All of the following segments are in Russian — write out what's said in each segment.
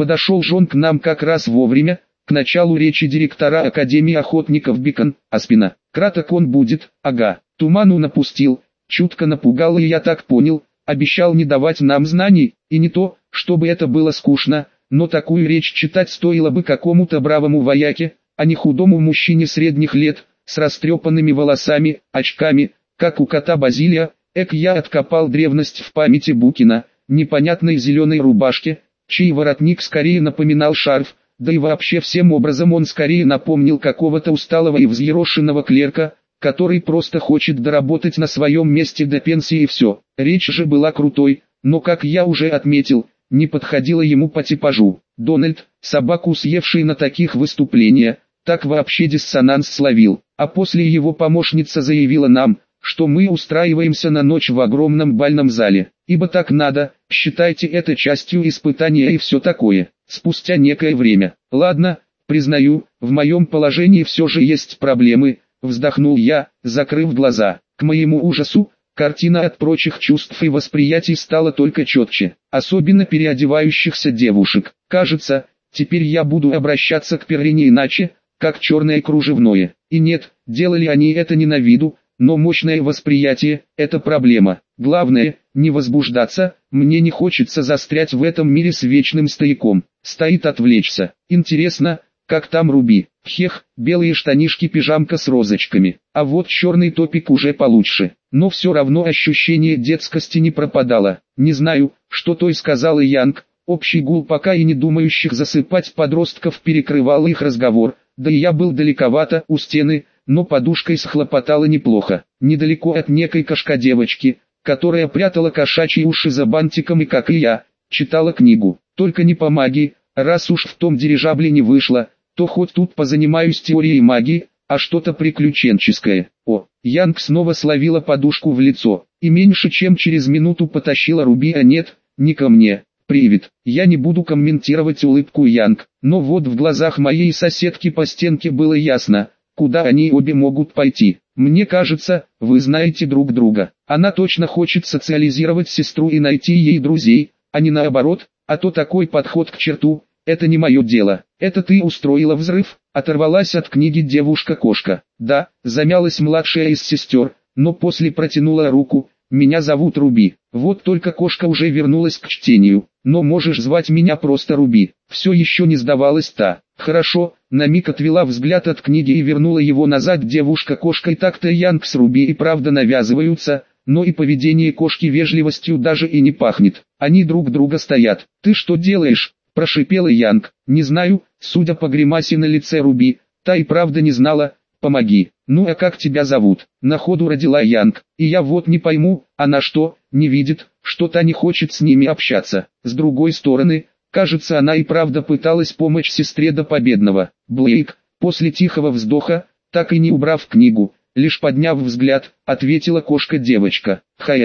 Подошел Джон к нам как раз вовремя, к началу речи директора Академии охотников Бикон, Аспина. Краток он будет, ага. Туману напустил, чутко напугал, и я так понял, обещал не давать нам знаний, и не то, чтобы это было скучно, но такую речь читать стоило бы какому-то бравому вояке, а не худому мужчине средних лет, с растрепанными волосами, очками, как у кота Базилия. Я откопал древность в памяти Букина, непонятной зеленой рубашке, чей воротник скорее напоминал шарф, да и вообще всем образом он скорее напомнил какого-то усталого и взъерошенного клерка, который просто хочет доработать на своем месте до пенсии и все. Речь же была крутой, но, как я уже отметил, не подходила ему по типажу. Дональд, собаку съевший на таких выступлениях, так вообще диссонанс словил, а после его помощница заявила нам, что мы устраиваемся на ночь в огромном бальном зале, ибо так надо, считайте это частью испытания и все такое. Спустя некое время, ладно, признаю, в моем положении все же есть проблемы, вздохнул я, закрыв глаза. К моему ужасу, картина от прочих чувств и восприятий стала только четче, особенно переодевающихся девушек. Кажется, теперь я буду обращаться к Перрине иначе, как черное кружевное. И нет, делали они это не на виду, но мощное восприятие – это проблема. Главное, не возбуждаться, мне не хочется застрять в этом мире с вечным стояком. Стоит отвлечься. Интересно, как там Руби? Хех, белые штанишки-пижамка с розочками. А вот черный топик уже получше. Но все равно ощущение детскости не пропадало. Не знаю, что той сказал и Янг. Общий гул пока и не думающих засыпать подростков перекрывал их разговор. Да и я был далековато у стены, но подушкой схлопотала неплохо. Недалеко от некой кошка-девочки, которая прятала кошачьи уши за бантиком и, как и я, читала книгу. Только не по магии, раз уж в том дирижабле не вышло, то хоть тут позанимаюсь теорией магии, а что-то приключенческое. О, Янг снова словила подушку в лицо, и меньше чем через минуту потащила Руби, а нет, не ко мне. Привет, я не буду комментировать улыбку Янг, но вот в глазах моей соседки по стенке было ясно, куда они обе могут пойти. Мне кажется, вы знаете друг друга. Она точно хочет социализировать сестру и найти ей друзей, а не наоборот, а то такой подход к черту, это не мое дело. Это ты устроила взрыв, оторвалась от книги девушка-кошка. Да, замялась младшая из сестер, но после протянула руку. Меня зовут Руби. Вот только кошка уже вернулась к чтению, но можешь звать меня просто Руби. Все еще не сдавалась та. Хорошо, на миг отвела взгляд от книги и вернула его назад девушка-кошка, и так-то Янг с Руби и правда навязываются, но и поведение кошки вежливостью даже и не пахнет. Они друг друга стоят. Ты что делаешь? Прошипела Янг. Не знаю, судя по гримасе на лице Руби, та и правда не знала. Помоги. Ну а как тебя зовут? На ходу родила Янг. И я вот не пойму, она что, не видит, что та не хочет с ними общаться. С другой стороны, кажется, она и правда пыталась помочь сестре до победного. Блейк, после тихого вздоха, так и не убрав книгу, лишь подняв взгляд, ответила кошка-девочка.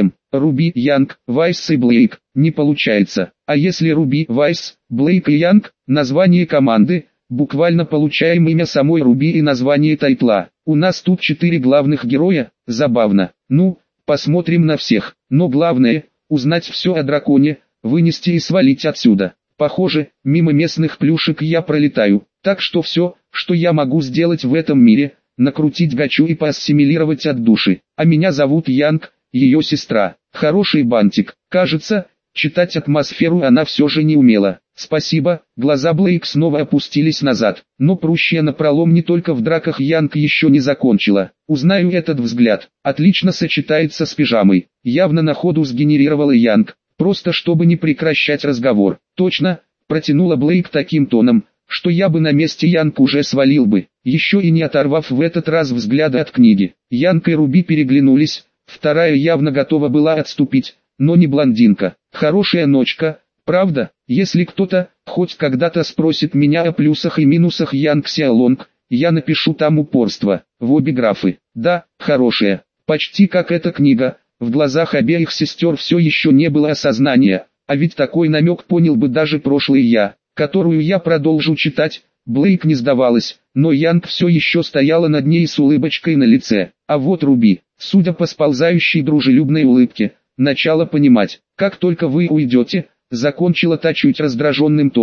Руби, Янг, Вайс и Блейк, не получается. А если Руби, Вайс, Блейк и Янг, название команды, буквально получаем имя самой Руби и название тайтла. У нас тут 4 главных героя, забавно. Ну, посмотрим на всех. Но главное, узнать все о драконе, вынести и свалить отсюда. Похоже, мимо местных плюшек я пролетаю. Так что все, что я могу сделать в этом мире, накрутить гачу и поассимилировать от души. А меня зовут Янг, ее сестра. Хороший бантик. Кажется, читать атмосферу она все же не умела. Спасибо, глаза Блейк снова опустились назад. Но прущая напролом не только в драках Янг еще не закончила. Узнаю этот взгляд. Отлично сочетается с пижамой. Явно на ходу сгенерировала Янг. Просто чтобы не прекращать разговор. Точно, протянула Блейк таким тоном, что я бы на месте Янг уже свалил бы, еще и не оторвав в этот раз взгляда от книги. Янг и Руби переглянулись, вторая явно готова была отступить, но не блондинка. Хорошая ночка, правда? Если кто-то, хоть когда-то спросит меня о плюсах и минусах Янг Сиалонг, я напишу там упорство, в обе графы. Да, хорошая, почти как эта книга. В глазах обеих сестер все еще не было осознания, а ведь такой намек понял бы даже прошлый я, которую я продолжу читать. Блейк не сдавалась, но Янг все еще стояла над ней с улыбочкой на лице. А вот Руби, судя по сползающей дружелюбной улыбке, начала понимать, как только вы уйдете, закончила та чуть раздраженным тоном,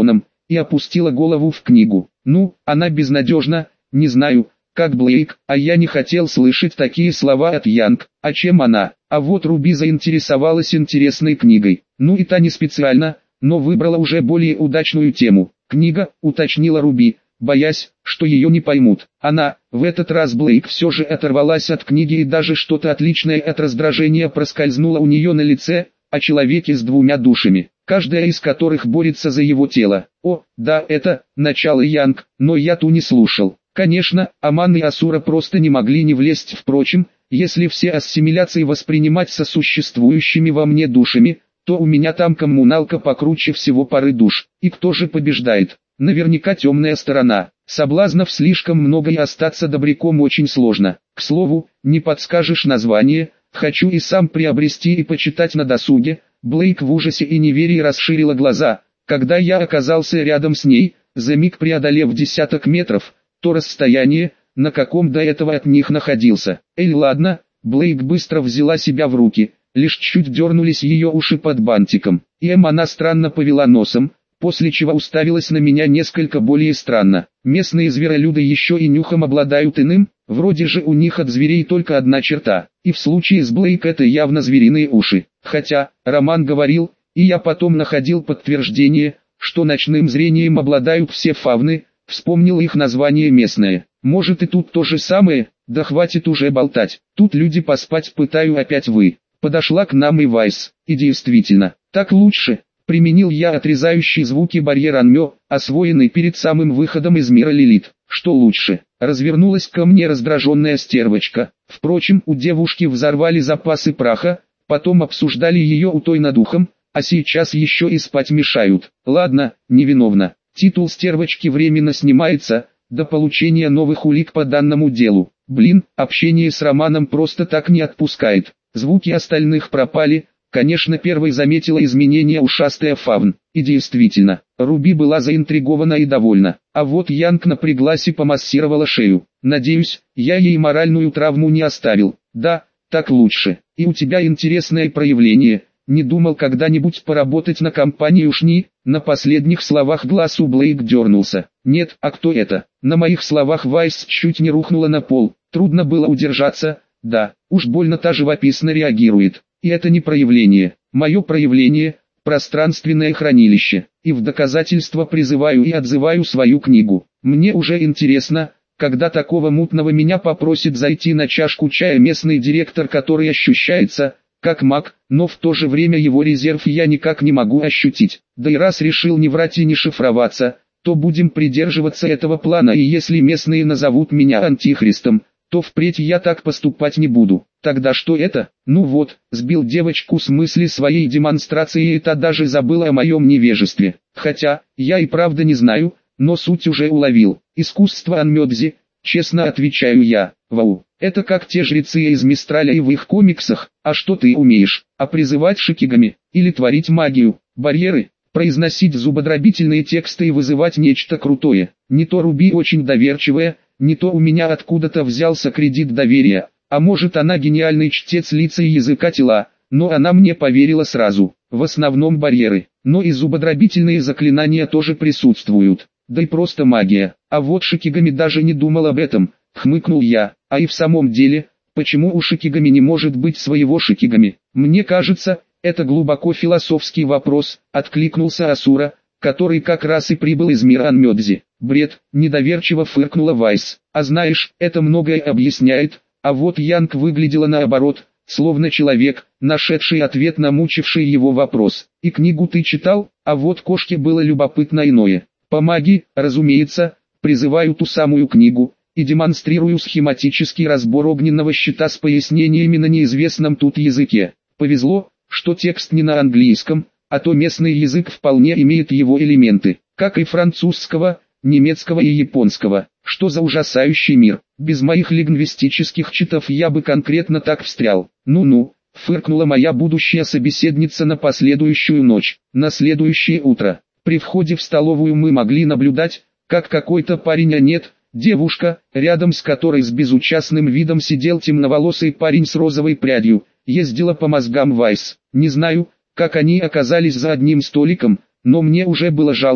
и опустила голову в книгу. Ну, она безнадежна, не знаю, как Блейк, а я не хотел слышать такие слова от Янг. А чем она? А вот Руби заинтересовалась интересной книгой. Ну и та не специально, но выбрала уже более удачную тему. Книга, уточнила Руби, боясь, что ее не поймут. Она, в этот раз Блейк все же оторвалась от книги, и даже что-то отличное от раздражения проскользнуло у нее на лице, о человеке с двумя душами, каждая из которых борется за его тело. О, да, это начало Янг, но я ту не слушал. Конечно, Аман и Асура просто не могли не влезть. Впрочем, если все ассимиляции воспринимать сосуществующими во мне душами, то у меня там коммуналка покруче всего пары душ. И кто же побеждает? Наверняка темная сторона. Соблазнов слишком много, и остаться добряком очень сложно. К слову, не подскажешь название? Хочу и сам приобрести и почитать на досуге. Блейк в ужасе и неверии расширила глаза, когда я оказался рядом с ней, за миг преодолев десяток метров, то расстояние, на каком до этого от них находился. Эй, ладно, Блейк быстро взяла себя в руки, лишь чуть дернулись ее уши под бантиком. Она странно повела носом, после чего уставилась на меня несколько более странно. Местные зверолюды еще и нюхом обладают иным, вроде же у них от зверей только одна черта, и в случае с Блейк это явно звериные уши. Хотя, Роман говорил, и я потом находил подтверждение, что ночным зрением обладают все фавны, вспомнил их название местное. Может и тут то же самое? Да хватит уже болтать, тут люди поспать пытаю, опять вы. Подошла к нам и Вайс, и действительно, так лучше. Применил я отрезающий звуки барьер Анмё, освоенный перед самым выходом из мира Лилит. Что лучше? Развернулась ко мне раздраженная стервочка. Впрочем, у девушки взорвали запасы праха, потом обсуждали ее у той над ухом, а сейчас еще и спать мешают. Ладно, невиновна. Титул стервочки временно снимается, до получения новых улик по данному делу. Блин, общение с Романом просто так не отпускает. Звуки остальных пропали. Конечно, первой заметила изменения ушастая фавн, и действительно, Руби была заинтригована и довольна, а вот Янг напряглась и помассировала шею. Надеюсь, я ей моральную травму не оставил. Да, так лучше. И у тебя интересное проявление. Не думал когда-нибудь поработать на компанию Шни? На последних словах глаз у Блейк дернулся. Нет, а кто это? На моих словах Вайс чуть не рухнула на пол. Трудно было удержаться. Да, уж больно та живописно реагирует. И это не проявление. Мое проявление – пространственное хранилище. И в доказательство призываю и отзываю свою книгу. Мне уже интересно, когда такого мутного меня попросит зайти на чашку чая местный директор, который ощущается как маг, но в то же время его резерв я никак не могу ощутить. Да и раз решил не врать и не шифроваться, то будем придерживаться этого плана, и если местные назовут меня антихристом, то впредь я так поступать не буду. Тогда что это? Ну вот, сбил девочку с мысли своей демонстрацией, и та даже забыла о моем невежестве. Хотя, я и правда не знаю, но суть уже уловил. Искусство Анмёдзи, честно отвечаю я. Вау, это как те жрецы из Мистраля и в их комиксах. А что ты умеешь? А призывать шикигами? Или творить магию? Барьеры? Произносить зубодробительные тексты и вызывать нечто крутое? Не то Руби очень доверчивая, не то у меня откуда-то взялся кредит доверия, а может она гениальный чтец лица и языка тела, но она мне поверила сразу. В основном барьеры, но и зубодробительные заклинания тоже присутствуют, да и просто магия. А вот шикигами даже не думал об этом, хмыкнул я. А и в самом деле, почему у шикигами не может быть своего шикигами? Мне кажется, это глубоко философский вопрос, откликнулся Асура, который как раз и прибыл из мира Анмёдзи. Бред, недоверчиво фыркнула Вайс. А знаешь, это многое объясняет. А вот Янг выглядела наоборот, словно человек, нашедший ответ на мучивший его вопрос. И книгу ты читал? А вот кошке было любопытно иное. По магии, разумеется, призываю ту самую книгу и демонстрирую схематический разбор огненного щита с пояснениями на неизвестном тут языке. Повезло, что текст не на английском, а то местный язык вполне имеет его элементы, как и французского, немецкого и японского. Что за ужасающий мир? Без моих лингвистических читов я бы конкретно так встрял. Ну-ну, фыркнула моя будущая собеседница на последующую ночь. На следующее утро, при входе в столовую мы могли наблюдать, как какой-то парень, а нет, девушка, рядом с которой с безучастным видом сидел темноволосый парень с розовой прядью, ездила по мозгам Вайс. Не знаю, как они оказались за одним столиком, но мне уже было жалко,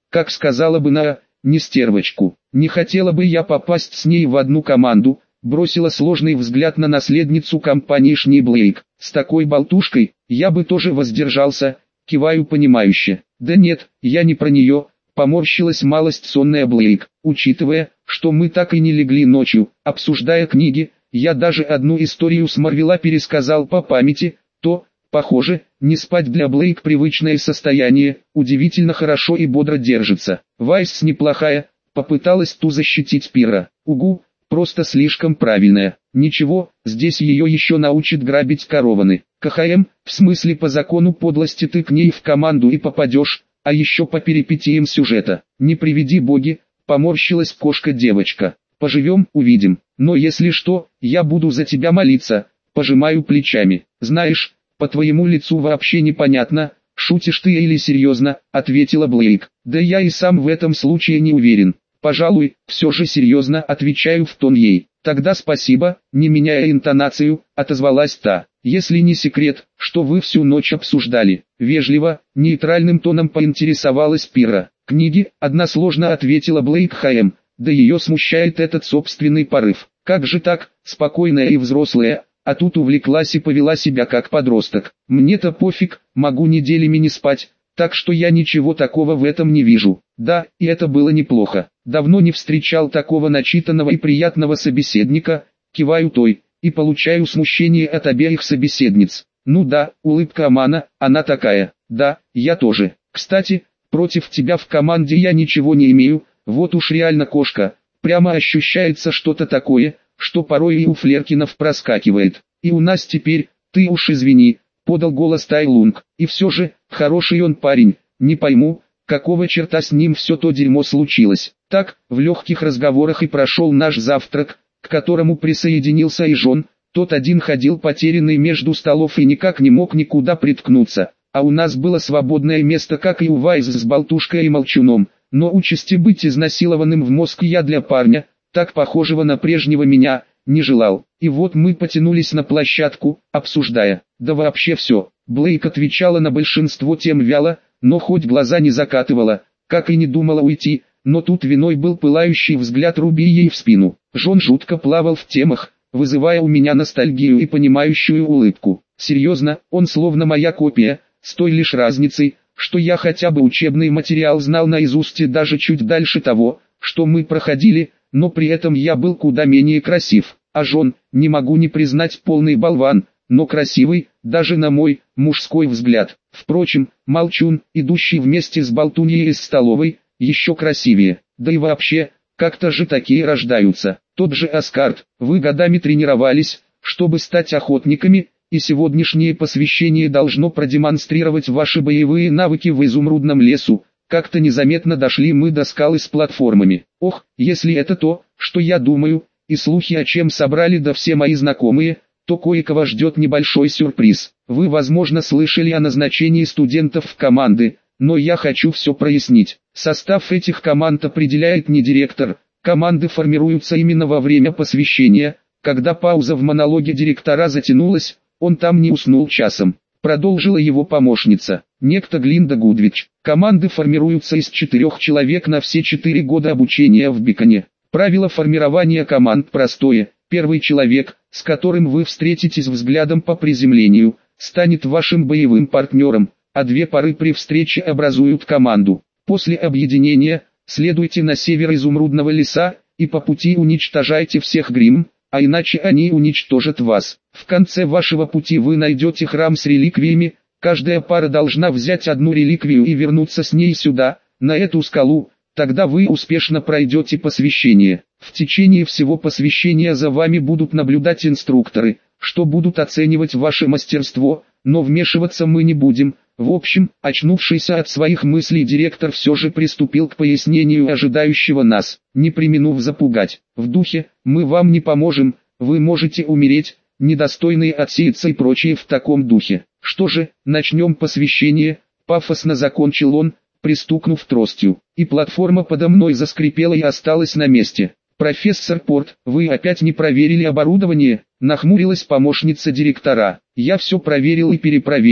как сказала бы на, не стервочку. Не хотела бы я попасть с ней в одну команду, бросила сложный взгляд на наследницу компании Шни Блейк. С такой болтушкой, я бы тоже воздержался, киваю понимающе. Да нет, я не про нее, поморщилась малость сонная Блейк. Учитывая, что мы так и не легли ночью, обсуждая книги, я даже одну историю с Марвела пересказал по памяти, то, похоже, не спать для Блейк привычное состояние, удивительно хорошо и бодро держится. Вайс неплохая, попыталась ту защитить Пира. Угу, просто слишком правильная. Ничего, здесь ее еще научат грабить корованы. КХМ, в смысле по закону подлости ты к ней в команду и попадешь, а еще по перипетиям сюжета. Не приведи боги, поморщилась кошка-девочка. Поживем, увидим. Но если что, я буду за тебя молиться. Пожимаю плечами. Знаешь, по твоему лицу вообще непонятно, шутишь ты или серьезно, ответила Блейк. Да я и сам в этом случае не уверен. Пожалуй, все же серьезно, отвечаю в тон ей. Тогда спасибо, не меняя интонацию, отозвалась та. Если не секрет, что вы всю ночь обсуждали, вежливо, нейтральным тоном поинтересовалась Пира. Книги, односложно ответила Блейк ХМ, да ее смущает этот собственный порыв. Как же так, спокойная и взрослая, а тут увлеклась и повела себя как подросток. Мне-то пофиг, могу неделями не спать, так что я ничего такого в этом не вижу. Да, и это было неплохо. Давно не встречал такого начитанного и приятного собеседника, киваю той, и получаю смущение от обеих собеседниц. Ну да, улыбка Амана, она такая. Да, я тоже. Кстати, против тебя в команде я ничего не имею, вот уж реально кошка. Прямо ощущается что-то такое, что порой и у Флеркинов проскакивает. И у нас теперь, ты уж извини, подал голос Тайлунг. И все же, хороший он парень, не пойму, какого черта с ним все то дерьмо случилось. Так, в легких разговорах и прошел наш завтрак, к которому присоединился и Жон. Тот один ходил потерянный между столов и никак не мог никуда приткнуться, а у нас было свободное место, как и у Вайз с болтушкой и молчуном. Но участи быть изнасилованным в мозг я для парня, так похожего на прежнего меня, не желал. И вот мы потянулись на площадку, обсуждая, да вообще все. Блейк отвечала на большинство тем вяло, но хоть глаза не закатывала, как и не думала уйти, но тут виной был пылающий взгляд Руби ей в спину. Жон жутко плавал в темах, вызывая у меня ностальгию и понимающую улыбку. Серьезно, он словно моя копия, с той лишь разницей, что я хотя бы учебный материал знал наизусть и даже чуть дальше того, что мы проходили, но при этом я был куда менее красив. А Жон, не могу не признать, полный болван, но красивый, даже на мой, мужской взгляд. Впрочем, Молчун, идущий вместе с болтуньей из столовой, еще красивее. Да и вообще, как-то же такие рождаются. Тот же Аскард, вы годами тренировались, чтобы стать охотниками, и сегодняшнее посвящение должно продемонстрировать ваши боевые навыки в изумрудном лесу. Как-то незаметно дошли мы до скалы с платформами. Ох, если это то, что я думаю, и слухи о чем собрали да все мои знакомые, то кое-кого ждет небольшой сюрприз. Вы возможно слышали о назначении студентов в команды, но я хочу все прояснить. Состав этих команд определяет не директор, команды формируются именно во время посвящения. Когда пауза в монологе директора затянулась, он там не уснул часом. Продолжила его помощница, некто Глинда Гудвич. Команды формируются из 4 человек на все 4 года обучения в Биконе. Правило формирования команд простое. Первый человек, с которым вы встретитесь взглядом по приземлению, станет вашим боевым партнером, а 2 пары при встрече образуют команду. После объединения, следуйте на север изумрудного леса, и по пути уничтожайте всех Гримм, а иначе они уничтожат вас. В конце вашего пути вы найдете храм с реликвиями, каждая пара должна взять одну реликвию и вернуться с ней сюда, на эту скалу, тогда вы успешно пройдете посвящение. В течение всего посвящения за вами будут наблюдать инструкторы, что будут оценивать ваше мастерство, но вмешиваться мы не будем. В общем, очнувшийся от своих мыслей директор все же приступил к пояснению ожидающего нас, не преминув запугать. В духе «мы вам не поможем, вы можете умереть», недостойные отсеяться и прочее в таком духе. Что же, начнем посвящение, пафосно закончил он, пристукнув тростью, и платформа подо мной заскрипела и осталась на месте. «Профессор Порт, вы опять не проверили оборудование?» Нахмурилась помощница директора. «Я все проверил и перепроверил.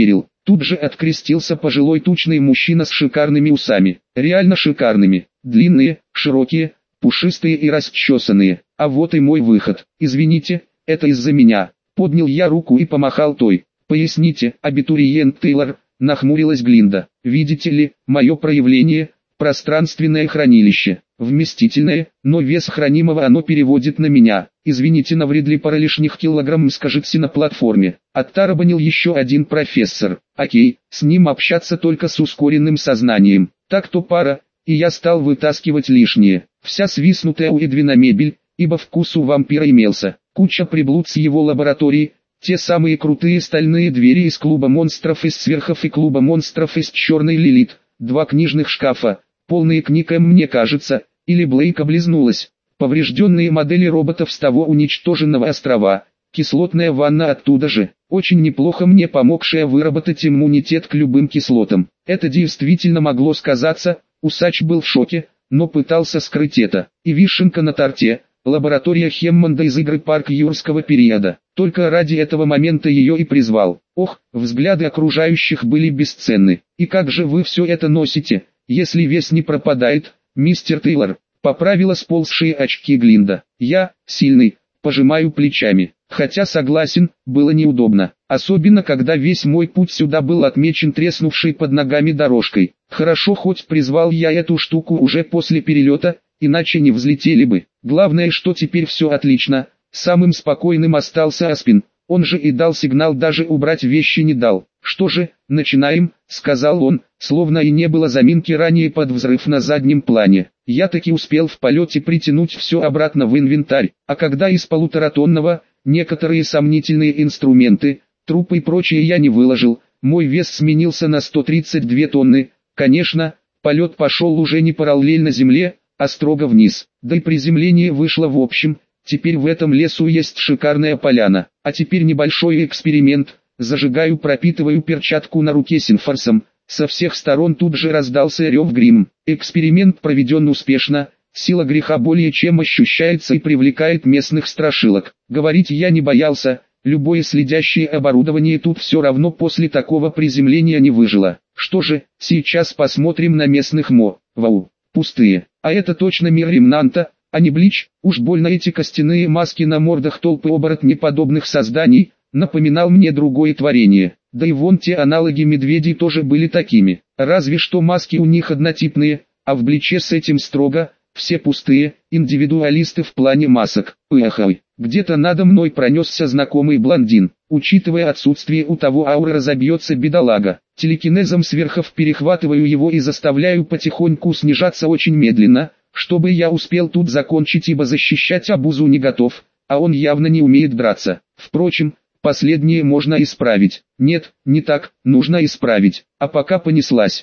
Тут же открестился пожилой тучный мужчина с шикарными усами. Реально шикарными. Длинные, широкие, пушистые и расчесанные. А вот и мой выход. Извините, это из-за меня. Поднял я руку и помахал той. Поясните, абитуриент Тейлор, нахмурилась Глинда. Видите ли, мое проявление – пространственное хранилище. Вместительное, но вес хранимого оно переводит на меня. Извините, навредли пара лишних килограмм, скажите на платформе. Оттарабанил еще один профессор. Окей, с ним общаться только с ускоренным сознанием. Так-то пара, и я стал вытаскивать лишнее. Вся свистнутая у Эдвина мебель, ибо вкус у вампира имелся. Куча приблуд с его лаборатории, те самые крутые стальные двери из клуба монстров из сверхов и клуба монстров из черной Лилит, 2 книжных шкафа, полные книг, мне кажется, или Блейк облизнулась, поврежденные модели роботов с того уничтоженного острова, кислотная ванна оттуда же, очень неплохо мне помогшая выработать иммунитет к любым кислотам. Это действительно могло сказаться, усач был в шоке, но пытался скрыть это. И вишенка на торте, лаборатория Хеммонда из игры «Парк юрского периода». Только ради этого момента ее и призвал. Ох, взгляды окружающих были бесценны. И как же вы все это носите, если вес не пропадает, мистер Тейлор? Поправила сползшие очки Глинда. Я, сильный, пожимаю плечами. Хотя согласен, было неудобно. Особенно когда весь мой путь сюда был отмечен треснувшей под ногами дорожкой. Хорошо хоть призвал я эту штуку уже после перелета, иначе не взлетели бы. Главное, что теперь все отлично. Самым спокойным остался Аспин. Он же и дал сигнал, даже убрать вещи не дал. «Что же, начинаем», — сказал он, словно и не было заминки ранее под взрыв на заднем плане. Я таки успел в полете притянуть все обратно в инвентарь, а когда из полуторатонного, некоторые сомнительные инструменты, трупы и прочее я не выложил, мой вес сменился на 132 тонны. Конечно, полет пошел уже не параллельно земле, а строго вниз. Да и приземление вышло в общем. Теперь в этом лесу есть шикарная поляна. А теперь небольшой эксперимент. Зажигаю, пропитываю перчатку на руке синфорсом. Со всех сторон тут же раздался рев грим. Эксперимент проведен успешно. Сила греха более чем ощущается и привлекает местных страшилок. Говорить я не боялся. Любое следящее оборудование тут все равно после такого приземления не выжило. Что же, сейчас посмотрим на местных Вау, пустые. А это точно мир ремнанта, а не Блич. Уж больно эти костяные маски на мордах толпы оборотнеподобных созданий, напоминал мне другое творение. Да и вон те аналоги медведей тоже были такими. Разве что маски у них однотипные, а в Бличе с этим строго, все пустые, индивидуалисты в плане масок. Ой, где-то надо мной пронесся знакомый блондин. Учитывая отсутствие у того ауры, разобьется бедолага. Телекинезом сверхов перехватываю его и заставляю потихоньку снижаться очень медленно, чтобы я успел тут закончить, ибо защищать обузу не готов, а он явно не умеет драться. Впрочем, последнее можно исправить. Нет, не так, нужно исправить. А пока понеслась.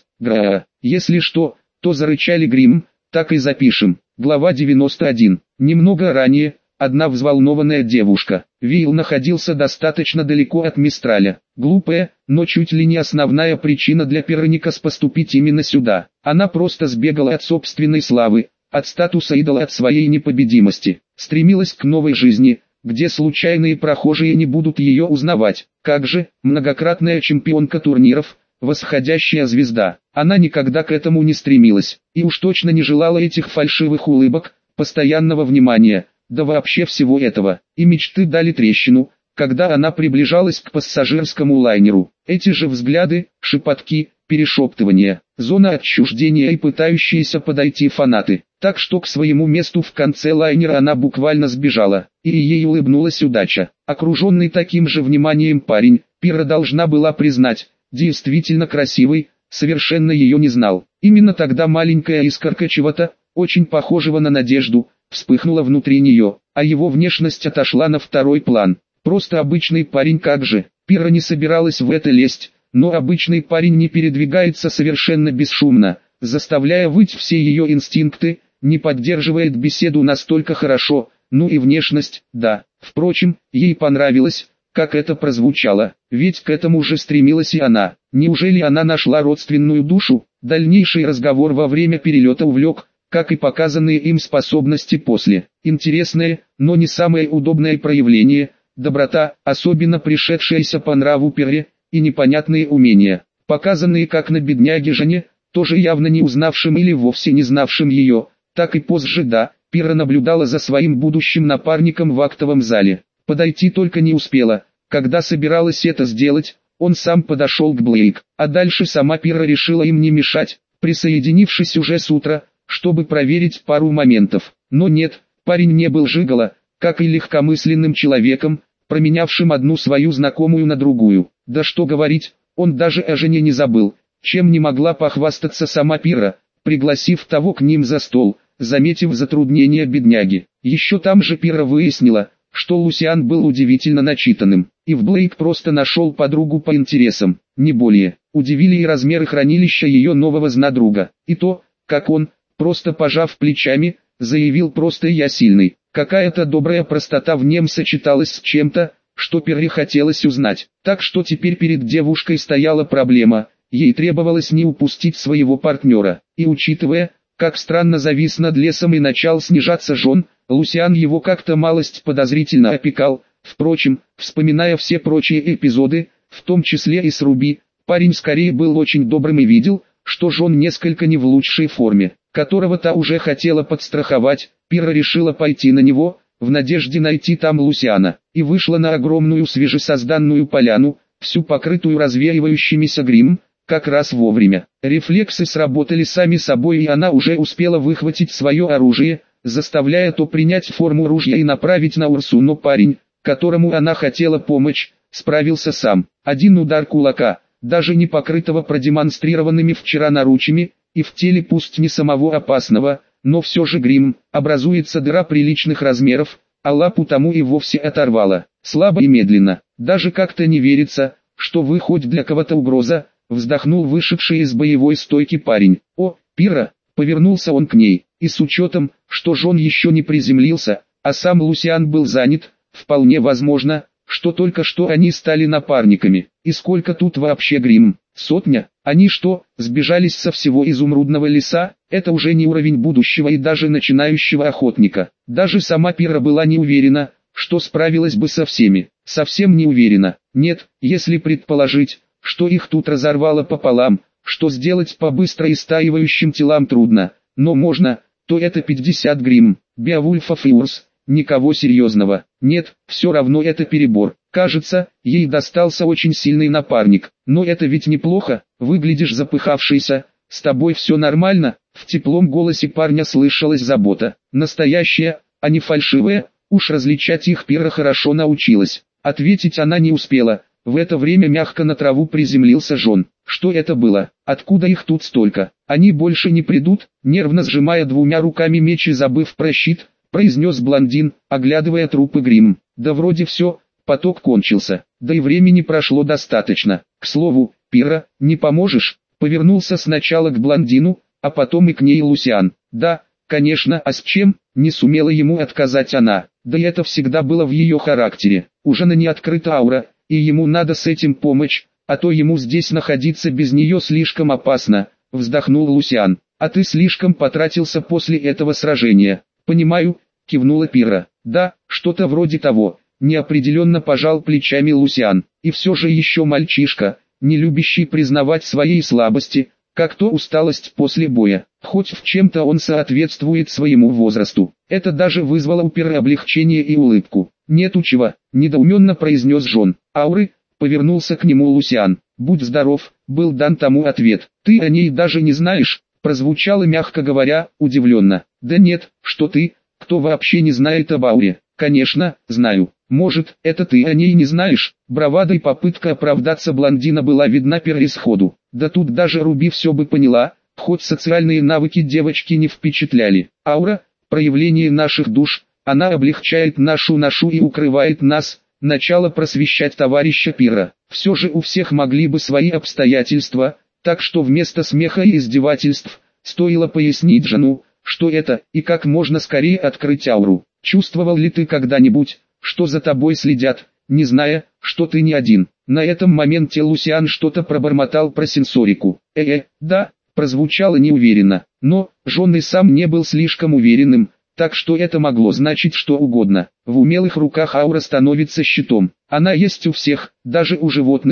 Если что, то зарычали грим, так и запишем. Глава 91. Немного ранее, одна взволнованная девушка. Вейл находился достаточно далеко от Мистраля. Глупая, но чуть ли не основная причина для Пероникас поступить именно сюда. Она просто сбегала от собственной славы, от статуса идола, от своей непобедимости. Стремилась к новой жизни, где случайные прохожие не будут ее узнавать. Как же, многократная чемпионка турниров, восходящая звезда. Она никогда к этому не стремилась, и уж точно не желала этих фальшивых улыбок, постоянного внимания, да вообще всего этого. И мечты дали трещину, когда она приближалась к пассажирскому лайнеру. Эти же взгляды, шепотки, перешептывания, зона отчуждения и пытающиеся подойти фанаты. Так что к своему месту в конце лайнера она буквально сбежала, и ей улыбнулась удача. Окруженный таким же вниманием парень, Пира должна была признать, действительно красивый, совершенно ее не знал. Именно тогда маленькая искорка чего-то, очень похожего на надежду, вспыхнула внутри нее, а его внешность отошла на второй план. Просто обычный парень, как же. Пира не собиралась в это лезть, но обычный парень не передвигается совершенно бесшумно, заставляя выть все ее инстинкты, не поддерживает беседу настолько хорошо, ну и внешность, да. Впрочем, ей понравилось, как это прозвучало, ведь к этому же стремилась и она. Неужели она нашла родственную душу? Дальнейший разговор во время перелета увлек, как и показанные им способности после. Интересное, но не самое удобное проявление, доброта, особенно пришедшаяся по нраву Перре, и непонятные умения, показанные как на бедняге Жене, тоже явно не узнавшим или вовсе не знавшим ее, так и позже да, Пирра наблюдала за своим будущим напарником в актовом зале. Подойти только не успела, когда собиралась это сделать, он сам подошел к Блейк, а дальше сама Пирра решила им не мешать, присоединившись уже с утра, чтобы проверить пару моментов. Но нет, парень не был жиголо, как и легкомысленным человеком, променявшим одну свою знакомую на другую. Да что говорить, он даже о жене не забыл, чем не могла похвастаться сама Пирра, пригласив того к ним за стол, заметив затруднения бедняги. Еще там же Пирра выяснила, что Лусиан был удивительно начитанным, и в Блейк просто нашел подругу по интересам, не более. Удивили и размеры хранилища ее нового знадруга, и то, как он, просто пожав плечами, заявил просто «я сильный». Какая-то добрая простота в нем сочеталась с чем-то, что Пирре хотелось узнать. Так что теперь перед девушкой стояла проблема, ей требовалось не упустить своего партнера. И учитывая, как странно завис над лесом и начал снижаться Жон, Лусиан его как-то малость подозрительно опекал. Впрочем, вспоминая все прочие эпизоды, в том числе и с Руби, парень скорее был очень добрым и видел, что Жон несколько не в лучшей форме, которого та уже хотела подстраховать. Пирра решила пойти на него, в надежде найти там Лусиана, и вышла на огромную свежесозданную поляну, всю покрытую развеивающимися гримом, как раз вовремя. Рефлексы сработали сами собой, и она уже успела выхватить свое оружие, заставляя то принять форму ружья и направить на Урсу, но парень, которому она хотела помочь, справился сам. Один удар кулака, даже не покрытого продемонстрированными вчера наручами, и в теле пусть не самого опасного, но все же гримм, образуется дыра приличных размеров, а лапу тому и вовсе оторвало. Слабо и медленно, даже как-то не верится, что вы хоть для кого-то угроза, вздохнул вышедший из боевой стойки парень. О, Пирра, повернулся он к ней, и с учетом, что Жон еще не приземлился, а сам Лусиан был занят, вполне возможно, что только что они стали напарниками. И сколько тут вообще гримм? 100? Они что, сбежались со всего изумрудного леса? Это уже не уровень будущего и даже начинающего охотника. Даже сама Пирра была не уверена, что справилась бы со всеми. Совсем не уверена. Нет, если предположить, что их тут разорвало пополам, что сделать по быстро истаивающим телам трудно, но можно, то это 50 гримм. Беовульфов и Урс. Никого серьезного. Нет, все равно это перебор. Кажется, ей достался очень сильный напарник. Но это ведь неплохо, выглядишь запыхавшийся. С тобой все нормально? В теплом голосе парня слышалась забота. Настоящая, а не фальшивая. Уж различать их Пирра хорошо научилась. Ответить она не успела. В это время мягко на траву приземлился Жон. Что это было? Откуда их тут столько? Они больше не придут? Нервно сжимая двумя руками меч и забыв про щит, произнес блондин, оглядывая трупы гримм. Да вроде все, поток кончился, да и времени прошло достаточно. К слову, Пирра, не поможешь? Повернулся сначала к блондину, а потом и к ней Лусиан. Да, конечно, а с чем? Не сумела ему отказать она. Да и это всегда было в ее характере. Уже на не открыта аура, и ему надо с этим помочь, а то ему здесь находиться без нее слишком опасно. Вздохнул Лусиан. А ты слишком потратился после этого сражения. Понимаю, кивнула Пирра. Да, что-то вроде того. Неопределенно пожал плечами Лусиан. И все же еще мальчишка, не любящий признавать своей слабости, как то усталость после боя. Хоть в чем-то он соответствует своему возрасту. Это даже вызвало у Пирры облегчение и улыбку. Нету чего, недоуменно произнес Жон. Ауры, повернулся к нему Лусиан. Будь здоров, был дан тому ответ. Ты о ней даже не знаешь? Прозвучало, мягко говоря, удивленно. Да нет, что ты, кто вообще не знает об ауре? Конечно, знаю. Может, это ты о ней не знаешь? Бравада и попытка оправдаться блондина была видна Пирре сходу. Да тут даже Руби все бы поняла, хоть социальные навыки девочки не впечатляли. Аура, проявление наших душ, она облегчает нашу ношу и укрывает нас. Начало просвещать товарища Пирра. Все же у всех могли бы свои обстоятельства, так что вместо смеха и издевательств, стоило пояснить жену, что это, и как можно скорее открыть ауру. Чувствовал ли ты когда-нибудь, что за тобой следят, не зная, что ты не один? На этом моменте Лусиан что-то пробормотал про сенсорику. Да, прозвучало неуверенно, но Жон и сам не был слишком уверенным, так что это могло значить что угодно. В умелых руках аура становится щитом. Она есть у всех, даже у животных,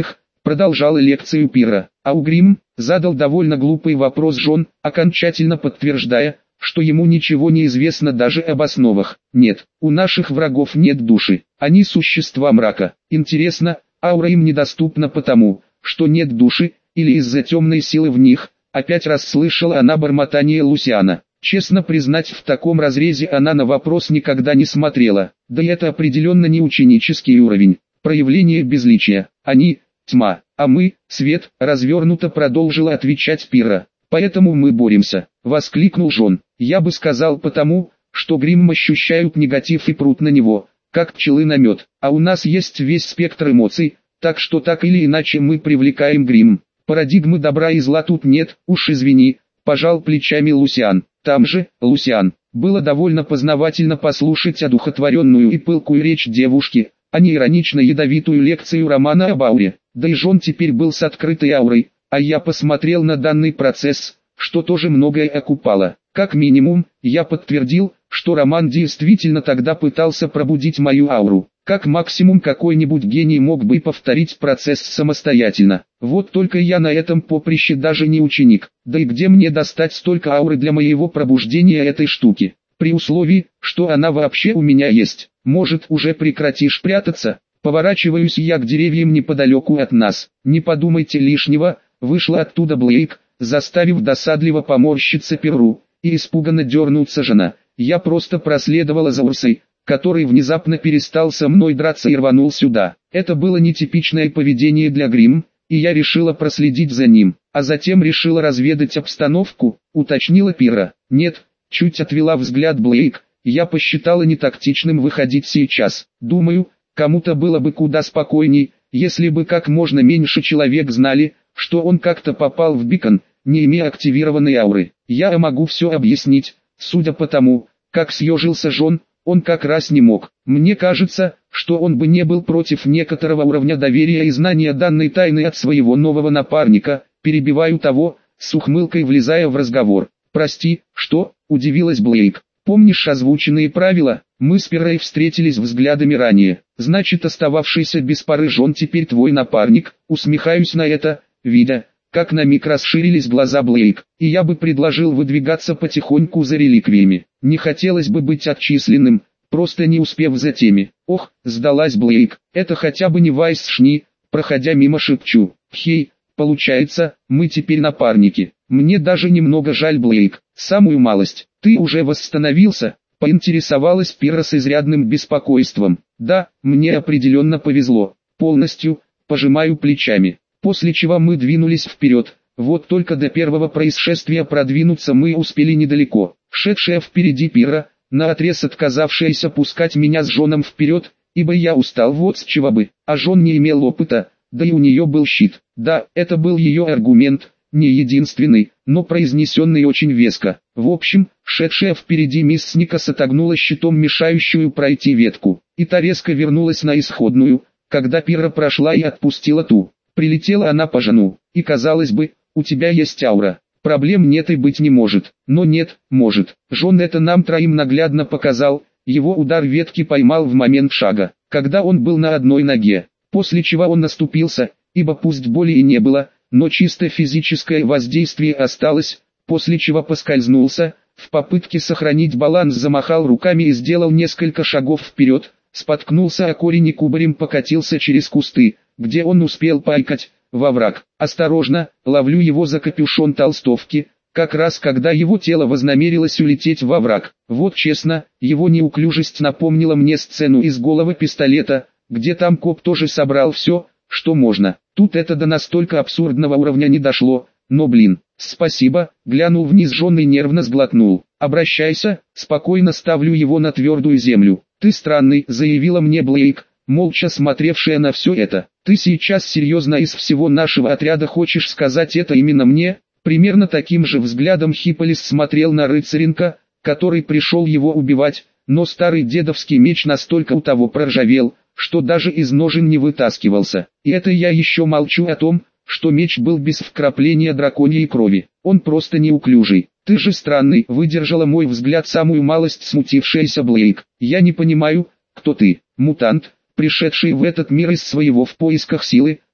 продолжала лекцию Пира. Аугрим задал довольно глупый вопрос Джон, окончательно подтверждая, что ему ничего не известно даже об основах. Нет, у наших врагов нет души, они существа мрака. Интересно, аура им недоступна потому, что нет души, или из-за темной силы в них? Опять раз слышала она бормотание Лусиана. Честно признать, в таком разрезе она на вопрос никогда не смотрела. Да и это определенно не ученический уровень. Проявление безличия. Они – тьма, а мы – свет, развернуто продолжила отвечать Пира. Поэтому мы боремся, воскликнул Джон. Я бы сказал потому, что Гримм ощущают негатив и прут на него, как пчелы на мед. А у нас есть весь спектр эмоций, так что так или иначе мы привлекаем Гримм. Парадигмы добра и зла тут нет, уж извини, пожал плечами Лусиан. Там же, Лусиан, было довольно познавательно послушать одухотворенную и пылкую речь девушки, а не иронично-ядовитую лекцию романа об ауре. Да и Джон теперь был с открытой аурой, а я посмотрел на данный процесс, что тоже многое окупало. Как минимум, я подтвердил, что Роман действительно тогда пытался пробудить мою ауру. Как максимум какой-нибудь гений мог бы повторить процесс самостоятельно. Вот только я на этом поприще даже не ученик. Да и где мне достать столько ауры для моего пробуждения этой штуки? При условии, что она вообще у меня есть. Может, уже прекратишь прятаться? Поворачиваюсь я к деревьям неподалеку от нас. Не подумайте лишнего, вышла оттуда Блейк, заставив досадливо поморщиться Перу, и испуганно дернуться жена. Я просто проследовала за Урсой, который внезапно перестал со мной драться и рванул сюда. Это было нетипичное поведение для Гримм, и я решила проследить за ним, а затем решила разведать обстановку, уточнила Пира. Нет, чуть отвела взгляд Блейк, я посчитала нетактичным выходить сейчас. Думаю, кому-то было бы куда спокойней, если бы как можно меньше человек знали, что он как-то попал в Бикон, не имея активированной ауры. Я могу все объяснить, судя по тому, как съежился Джон, он как раз не мог. Мне кажется, что он бы не был против некоторого уровня доверия и знания данной тайны от своего нового напарника, перебиваю того, с ухмылкой влезая в разговор. «Прости, что?» – удивилась Блейк. «Помнишь озвученные правила? Мы с Пирой встретились взглядами ранее. Значит, остававшийся без пары Джон теперь твой напарник?» Усмехаюсь на это, видя, как на миг расширились глаза Блейк, и я бы предложил выдвигаться потихоньку за реликвиями. Не хотелось бы быть отчисленным, просто не успев за теми. Ох, сдалась Блейк, это хотя бы не Вайс Шни, проходя мимо шепчу. Хей, получается, мы теперь напарники. Мне даже немного жаль Блейк, самую малость. Ты уже восстановился? Поинтересовалась Пира с изрядным беспокойством. Да, мне определенно повезло. Полностью, пожимаю плечами. После чего мы двинулись вперед, вот только до первого происшествия продвинуться мы успели недалеко. Шедшая впереди Пира, наотрез отказавшаяся пускать меня с Джоном вперед, ибо я устал вот с чего бы, а Джон не имел опыта, да и у нее был щит. Да, это был ее аргумент, не единственный, но произнесенный очень веско. В общем, шедшая впереди мисс Никас отогнула щитом мешающую пройти ветку, и та резко вернулась на исходную, когда Пира прошла и отпустила ту. Прилетела она по Жону, и казалось бы, у тебя есть аура, проблем нет и быть не может, но нет, может. Джон это нам троим наглядно показал, его удар ветки поймал в момент шага, когда он был на одной ноге, после чего он наступился, ибо пусть боли и не было, но чисто физическое воздействие осталось, после чего поскользнулся, в попытке сохранить баланс замахал руками и сделал несколько шагов вперед, споткнулся о корень и кубарем покатился через кусты, где он успел пайкать, во враг. Осторожно, ловлю его за капюшон толстовки, как раз когда его тело вознамерилось улететь во враг. Вот честно, его неуклюжесть напомнила мне сцену из «Голого пистолета», где там коп тоже собрал все, что можно. Тут это до настолько абсурдного уровня не дошло, но блин, спасибо, глянул вниз Джон и нервно сглотнул. Обращайся, спокойно ставлю его на твердую землю. Ты странный, заявила мне Блейк, молча смотревшая на все это. Ты сейчас серьезно из всего нашего отряда хочешь сказать это именно мне? Примерно таким же взглядом Хипполис смотрел на рыцаренка, который пришел его убивать, но старый дедовский меч настолько у того проржавел, что даже из ножен не вытаскивался. И это я еще молчу о том, что меч был без вкрапления драконьей крови. Он просто неуклюжий. Ты же странный, выдержала мой взгляд самую малость смутившаяся Блейк. Я не понимаю, кто ты, мутант, пришедший в этот мир из своего в поисках силы,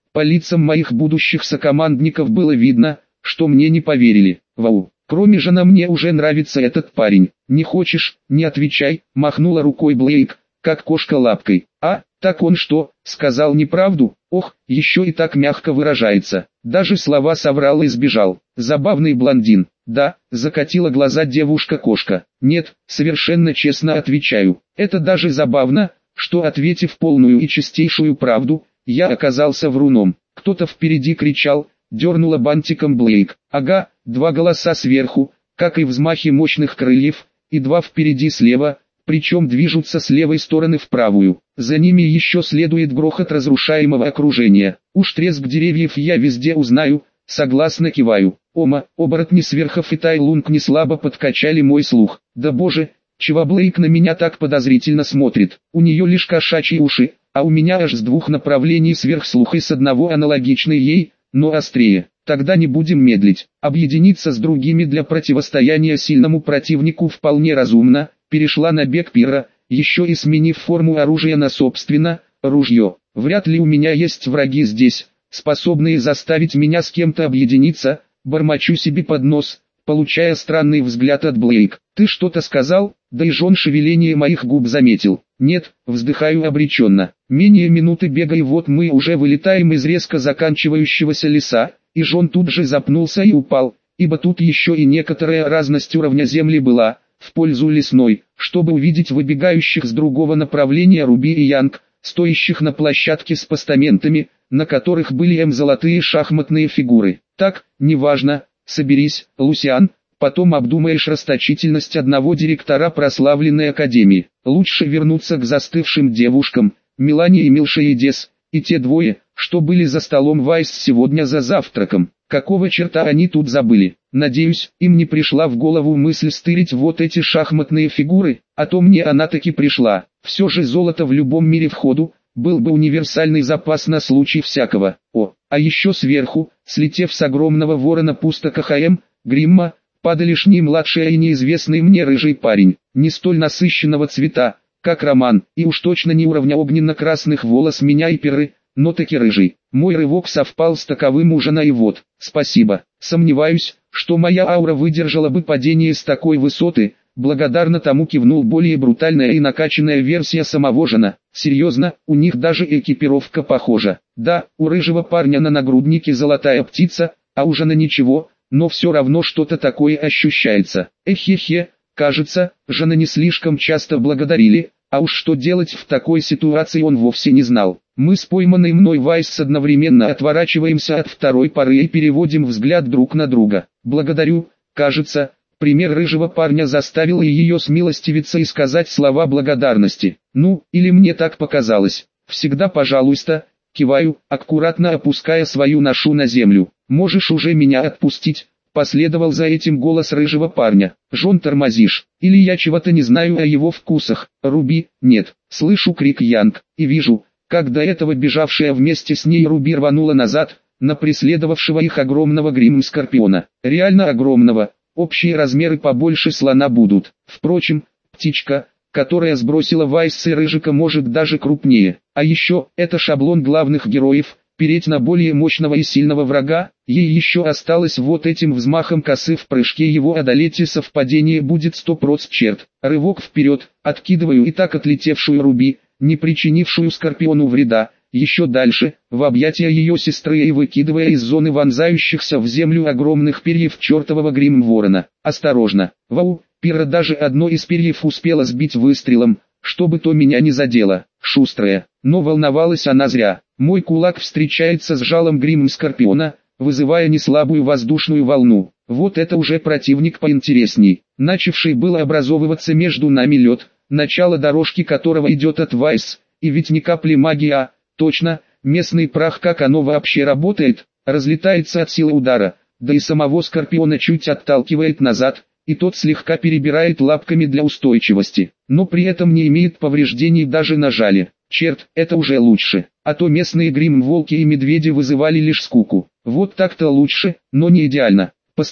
По лицам моих будущих сокомандников было видно, что мне не поверили. Вау. Кроме жена мне уже нравится этот парень. Не хочешь, не отвечай, махнула рукой Блейк, как кошка лапкой. А, так он что, сказал неправду? Ох, еще и так мягко выражается. Даже слова соврал и сбежал. Забавный блондин. Да, закатила глаза девушка-кошка. Нет, совершенно честно отвечаю. Это даже забавно, что, ответив полную и чистейшую правду, я оказался вруном. Кто-то впереди кричал, дернула бантиком Блейк. Ага, два голоса сверху, как и взмахи мощных крыльев, и два впереди слева, причем движутся с левой стороны в правую. За ними еще следует грохот разрушаемого окружения. Уж треск деревьев я везде узнаю, согласно киваю. Ома, оборотни сверхов и Тайлунг не слабо подкачали мой слух. Да боже, чего Блейк на меня так подозрительно смотрит? У нее лишь кошачьи уши, а у меня аж с двух направлений сверхслух и с одного аналогичный ей, но острее. Тогда не будем медлить. Объединиться с другими для противостояния сильному противнику вполне разумно. Перешла на бег Пира, еще и сменив форму оружия на собственно, ружье. Вряд ли у меня есть враги здесь, способные заставить меня с кем-то объединиться, бормочу себе под нос, получая странный взгляд от Блейк. Ты что-то сказал? Да и Жон шевеление моих губ заметил. Нет, вздыхаю обреченно. Менее минуты бега и вот мы уже вылетаем из резко заканчивающегося леса, и Жон тут же запнулся и упал, ибо тут еще и некоторая разность уровня земли была, в пользу лесной, чтобы увидеть выбегающих с другого направления Руби и Янг, стоящих на площадке с постаментами, на которых были золотые шахматные фигуры. Так, неважно, соберись, Лусиан, потом обдумаешь расточительность одного директора прославленной академии. Лучше вернуться к застывшим девушкам, Милане и Милшеедес, и те двое, что были за столом Вайс сегодня за завтраком. Какого черта они тут забыли? Надеюсь, им не пришла в голову мысль стырить вот эти шахматные фигуры, а то мне она таки пришла. Все же золото в любом мире в ходу, был бы универсальный запас на случай всякого. О, а еще сверху, слетев с огромного ворона пусто КХМ, Гримма, падали шни младший и неизвестный мне рыжий парень, не столь насыщенного цвета, как Роман, и уж точно не уровня огненно-красных волос меня и Перы, но таки рыжий. Мой рывок совпал с таковым у Жена и вот, спасибо. Сомневаюсь, что моя аура выдержала бы падение с такой высоты, благодарно тому кивнул более брутальная и накачанная версия самого Жена. Серьезно, у них даже экипировка похожа. Да, у рыжего парня на нагруднике золотая птица, а у Жена ничего, но все равно что-то такое ощущается. Эхе-хе, кажется, Жена не слишком часто благодарили, а уж что делать в такой ситуации он вовсе не знал. Мы с пойманной мной Вайс одновременно отворачиваемся от второй пары и переводим взгляд друг на друга. Благодарю, кажется, пример рыжего парня заставил ее смилостивиться и сказать слова благодарности. Ну, или мне так показалось. Всегда пожалуйста, киваю, аккуратно опуская свою ношу на землю. Можешь уже меня отпустить? Последовал за этим голос рыжего парня. Жон, тормозишь, или я чего-то не знаю о его вкусах. Руби, нет. Слышу крик Янг, и вижу, как до этого бежавшая вместе с ней Руби рванула назад, на преследовавшего их огромного грим-скорпиона. Реально огромного, общие размеры побольше слона будут. Впрочем, птичка, которая сбросила Вайса и Рыжика, может даже крупнее. А еще, это шаблон главных героев, переть на более мощного и сильного врага, ей еще осталось вот этим взмахом косы в прыжке его одолеть, и совпадение будет 100%. Черт, рывок вперед, откидываю и так отлетевшую Руби, не причинившую Скорпиону вреда, еще дальше, в объятия ее сестры и выкидывая из зоны вонзающихся в землю огромных перьев чертового грим-ворона. Осторожно, вау, Пира даже одно из перьев успела сбить выстрелом, чтобы то меня не задело. Шустрая, но волновалась она зря. Мой кулак встречается с жалом грим-скорпиона, вызывая неслабую воздушную волну. Вот это уже противник поинтересней. Начавший было образовываться между нами лед, начало дорожки которого идет от Вайс, и ведь ни капли магии, а, точно, местный прах, как оно вообще работает, разлетается от силы удара, да и самого Скорпиона чуть отталкивает назад, и тот слегка перебирает лапками для устойчивости, но при этом не имеет повреждений даже на жале. Черт, это уже лучше, а то местные грим-волки и медведи вызывали лишь скуку. Вот так-то лучше, но не идеально.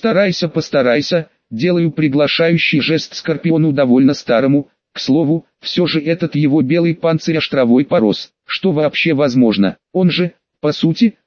Постарайся, делаю приглашающий жест Скорпиону довольно старому. К слову, все же этот его белый панцирь аж травой порос. Что вообще возможно? Он же, по сути,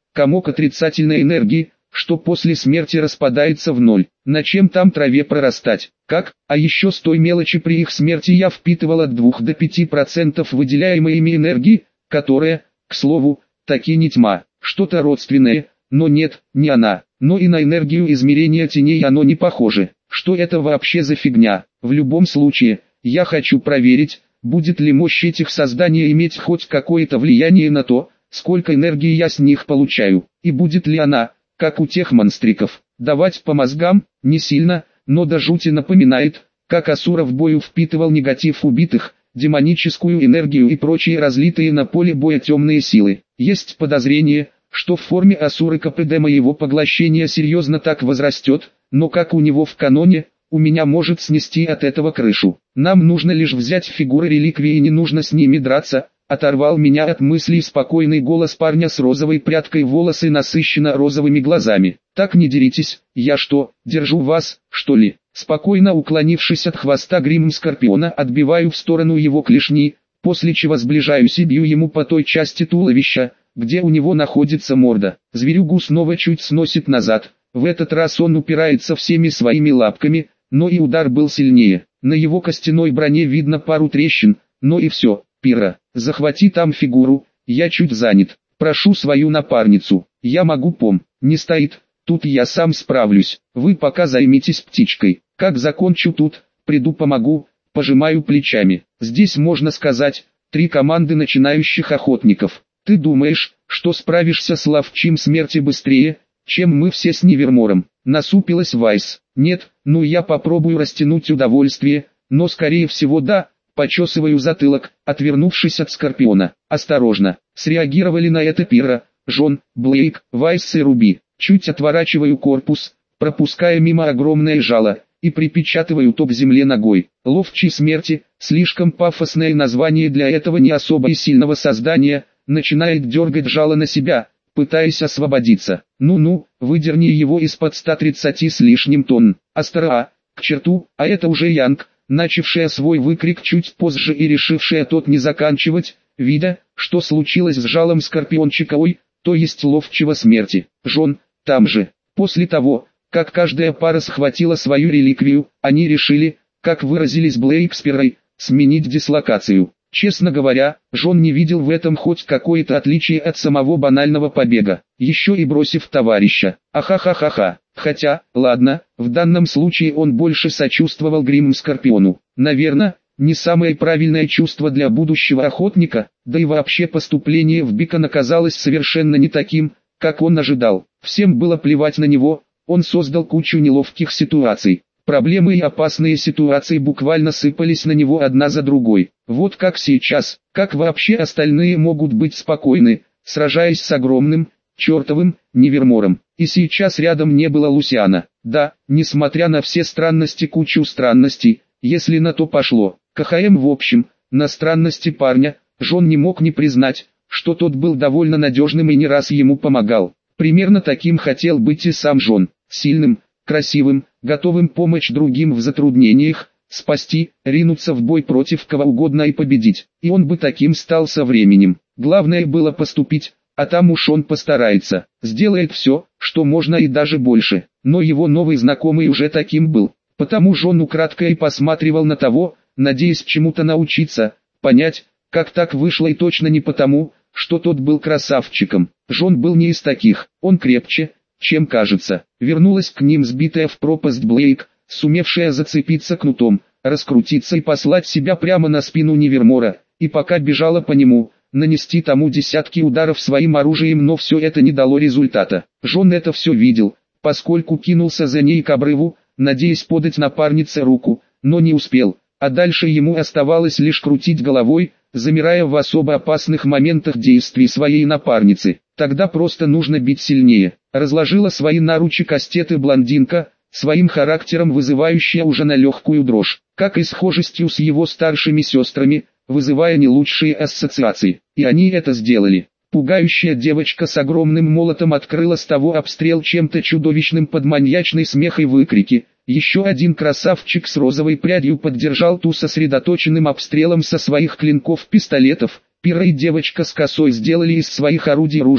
комок отрицательной энергии, что после смерти распадается в ноль. На чем там траве прорастать? Как? А еще с той мелочи при их смерти я впитывал от 2 до 5% выделяемой ими энергии, которая, к слову, таки не тьма, что-то родственное, но нет, не она. Но и на энергию измерения теней оно не похоже. Что это вообще за фигня? В любом случае, я хочу проверить, будет ли мощь этих созданий иметь хоть какое-то влияние на то, сколько энергии я с них получаю, и будет ли она, как у тех монстриков, давать по мозгам, не сильно, но до жути напоминает, как Асура в бою впитывал негатив убитых, демоническую энергию и прочие разлитые на поле боя темные силы. Есть подозрение, что в форме Асуры КПД моего поглощения серьезно так возрастет, но как у него в каноне, у меня может снести от этого крышу. Нам нужно лишь взять фигуры реликвии и не нужно с ними драться. Оторвал меня от мыслей спокойный голос парня с розовой прядкой волос и насыщенно розовыми глазами. Так не деритесь, я что, держу вас, что ли? Спокойно уклонившись от хвоста гримом скорпиона, отбиваю в сторону его клешни, после чего сближаюсь и бью ему по той части туловища, где у него находится морда. Зверюгу снова чуть сносит назад, в этот раз он упирается всеми своими лапками, но и удар был сильнее. На его костяной броне видно пару трещин, но и все. Пира, захвати там фигуру, я чуть занят. Прошу свою напарницу, я могу не стоит, тут я сам справлюсь. Вы пока займитесь птичкой. Как закончу тут, приду помогу, пожимаю плечами. Здесь можно сказать, 3 команды начинающих охотников. Ты думаешь, что справишься с ловчим смерти быстрее, чем мы все с Невермором? Насупилась Вайс. Нет, ну я попробую растянуть удовольствие, но скорее всего да. Почесываю затылок, отвернувшись от Скорпиона. Осторожно, среагировали на это Пира, Джон, Блейк, Вайс и Руби. Чуть отворачиваю корпус, пропуская мимо огромное жало, и припечатываю топ земле ногой. Ловчий смерти, слишком пафосное название для этого не особо и сильного создания, начинает дергать жало на себя, пытаясь освободиться. Ну-ну, выдерни его из-под 130 с лишним тонн. Астара, к черту, а это уже Янг, начавшая свой выкрик чуть позже и решившая тот не заканчивать, видя, что случилось с жалом скорпиончика, то есть ловчего смерти. Джон, там же, после того, как каждая пара схватила свою реликвию, они решили, как выразились Блейк с Пирой, сменить дислокацию. Честно говоря, Джон не видел в этом хоть какое-то отличие от самого банального побега, еще и бросив товарища. Ахахахаха. Хотя, ладно, в данном случае он больше сочувствовал Гримм Скорпиону. Наверное, не самое правильное чувство для будущего охотника, да и вообще поступление в Бикон оказалось совершенно не таким, как он ожидал. Всем было плевать на него, он создал кучу неловких ситуаций. Проблемы и опасные ситуации буквально сыпались на него одна за другой. Вот как сейчас, как вообще остальные могут быть спокойны, сражаясь с огромным, чертовым, Невермором. И сейчас рядом не было Лусиана. Да, несмотря на все странности, кучу странностей, если на то пошло. КХМ в общем, на странности парня, Джон не мог не признать, что тот был довольно надежным и не раз ему помогал. Примерно таким хотел быть и сам Джон. Сильным, красивым, готовым помочь другим в затруднениях, спасти, ринуться в бой против кого угодно и победить. И он бы таким стал со временем. Главное было поступить, а там уж он постарается, сделает все, что можно и даже больше. Но его новый знакомый уже таким был, потому Джон украдкой посматривал на того, надеясь чему-то научиться, понять, как так вышло, и точно не потому, что тот был красавчиком. Джон был не из таких, он крепче, чем кажется. Вернулась к ним сбитая в пропасть Блейк, сумевшая зацепиться кнутом, раскрутиться и послать себя прямо на спину Невермора, и пока бежала по нему, нанести тому десятки ударов своим оружием, но все это не дало результата. Джон это все видел, поскольку кинулся за ней к обрыву, надеясь подать напарнице руку, но не успел, а дальше ему оставалось лишь крутить головой, замирая в особо опасных моментах действий своей напарницы. Тогда просто нужно бить сильнее. Разложила свои наручи кастеты блондинка, своим характером вызывающая уже на легкую дрожь, как и схожестью с его старшими сестрами, вызывая не лучшие ассоциации. И они это сделали. Пугающая девочка с огромным молотом открыла с того обстрел чем-то чудовищным под маньячный смех и выкрики. Еще один красавчик с розовой прядью поддержал ту сосредоточенным обстрелом со своих клинков-пистолетов. Пира и девочка с косой сделали из своих орудий ружья,